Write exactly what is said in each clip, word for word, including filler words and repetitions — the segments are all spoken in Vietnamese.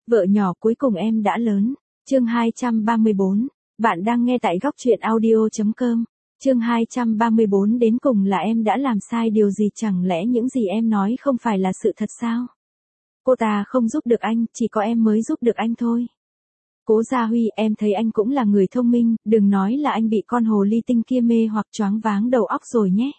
Vợ nhỏ cuối cùng em đã lớn. Chương hai trăm ba mươi bốn. Bạn đang nghe tại góc truyện audio chấm com. Chương hai trăm ba mươi bốn. Đến cùng là em đã làm sai điều gì, chẳng lẽ những gì em nói không phải là sự thật sao? Cô ta không giúp được anh, chỉ có em mới giúp được anh thôi. Cố Gia Huy, em thấy anh cũng là người thông minh, đừng nói là anh bị con hồ ly tinh kia mê hoặc choáng váng đầu óc rồi nhé.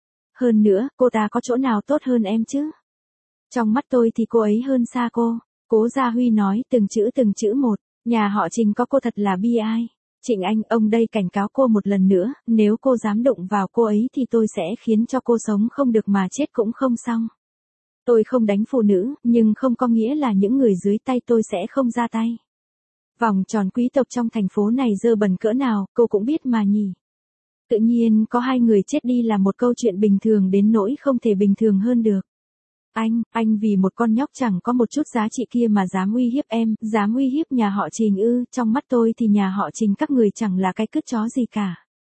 Hơn nữa, cô ta có chỗ nào tốt hơn em chứ? Trong mắt tôi thì cô ấy hơn xa cô. Cố Gia Huy nói từng chữ từng chữ một. Nhà họ Trình có cô thật là bi ai. Trịnh Anh, ông đây cảnh cáo cô một lần nữa, nếu cô dám đụng vào cô ấy thì tôi sẽ khiến cho cô sống không được mà chết cũng không xong. Tôi không đánh phụ nữ, nhưng không có nghĩa là những người dưới tay tôi sẽ không ra tay. Vòng tròn quý tộc trong thành phố này dơ bẩn cỡ nào, cô cũng biết mà nhỉ. Tự nhiên có hai người chết đi là một câu chuyện bình thường đến nỗi không thể bình thường hơn được. Anh, anh vì một con nhóc chẳng có một chút giá trị kia mà dám uy hiếp em, dám uy hiếp nhà họ Trình ư? Trong mắt tôi thì nhà họ Trình các người chẳng là cái cứt chó gì cả.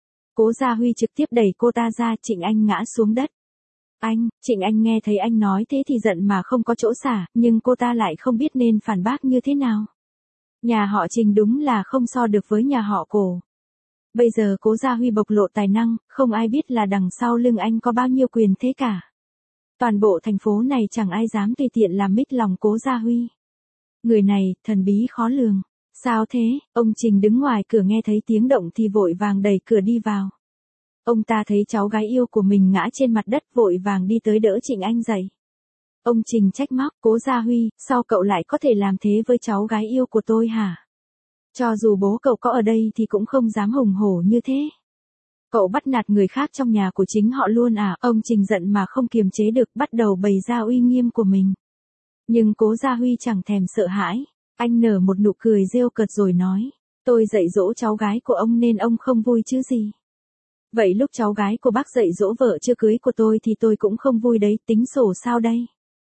Cố Gia Huy trực tiếp đẩy cô ta ra. Trịnh Anh ngã xuống đất. Anh, Trịnh Anh nghe thấy anh nói thế thì giận mà không có chỗ xả, nhưng cô ta lại không biết nên phản bác như thế nào. Nhà họ Trình đúng là không so được với nhà họ Cổ. Bây giờ Cố Gia Huy bộc lộ tài năng, không ai biết là đằng sau lưng anh có bao nhiêu quyền thế cả. Toàn bộ thành phố này chẳng ai dám tùy tiện làm mít lòng Cố Gia Huy. Người này, thần bí khó lường. Sao thế? Ông Trình đứng ngoài cửa nghe thấy tiếng động thì vội vàng đẩy cửa đi vào. Ông ta thấy cháu gái yêu của mình ngã trên mặt đất, vội vàng đi tới đỡ Trịnh Anh dậy. Ông Trình trách móc, Cố Gia Huy, sao cậu lại có thể làm thế với cháu gái yêu của tôi hả? Cho dù bố cậu có ở đây thì cũng không dám hùng hổ như thế. Cậu bắt nạt người khác trong nhà của chính họ luôn à? Ông Trình giận mà không kiềm chế được, bắt đầu bày ra uy nghiêm của mình. Nhưng Cố Gia Huy chẳng thèm sợ hãi. Anh nở một nụ cười rêu cợt rồi nói, tôi dạy dỗ cháu gái của ông nên ông không vui chứ gì. Vậy lúc cháu gái của bác dạy dỗ vợ chưa cưới của tôi thì tôi cũng không vui đấy, tính sổ sao đây?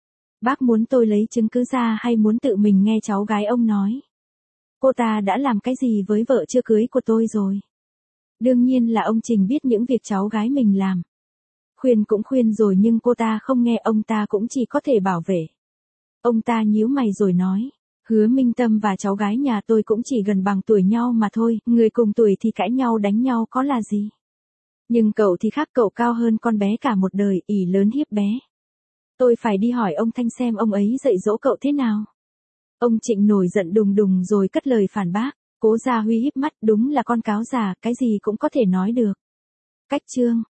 Bác muốn tôi lấy chứng cứ ra hay muốn tự mình nghe cháu gái ông nói? Cô ta đã làm cái gì với vợ chưa cưới của tôi rồi? Đương nhiên là ông Trình biết những việc cháu gái mình làm. Khuyên cũng khuyên rồi nhưng cô ta không nghe, ông ta cũng chỉ có thể bảo vệ. Ông ta nhíu mày rồi nói, Hứa Minh Tâm và cháu gái nhà tôi cũng chỉ gần bằng tuổi nhau mà thôi, người cùng tuổi thì cãi nhau đánh nhau có là gì. Nhưng cậu thì khác, cậu cao hơn con bé cả một đời, ỷ lớn hiếp bé. Tôi phải đi hỏi ông Thanh xem ông ấy dạy dỗ cậu thế nào. Ông Trịnh nổi giận đùng đùng rồi cất lời phản bác. Cố Gia Huy híp mắt, đúng là con cáo già, cái gì cũng có thể nói được. Cách chương.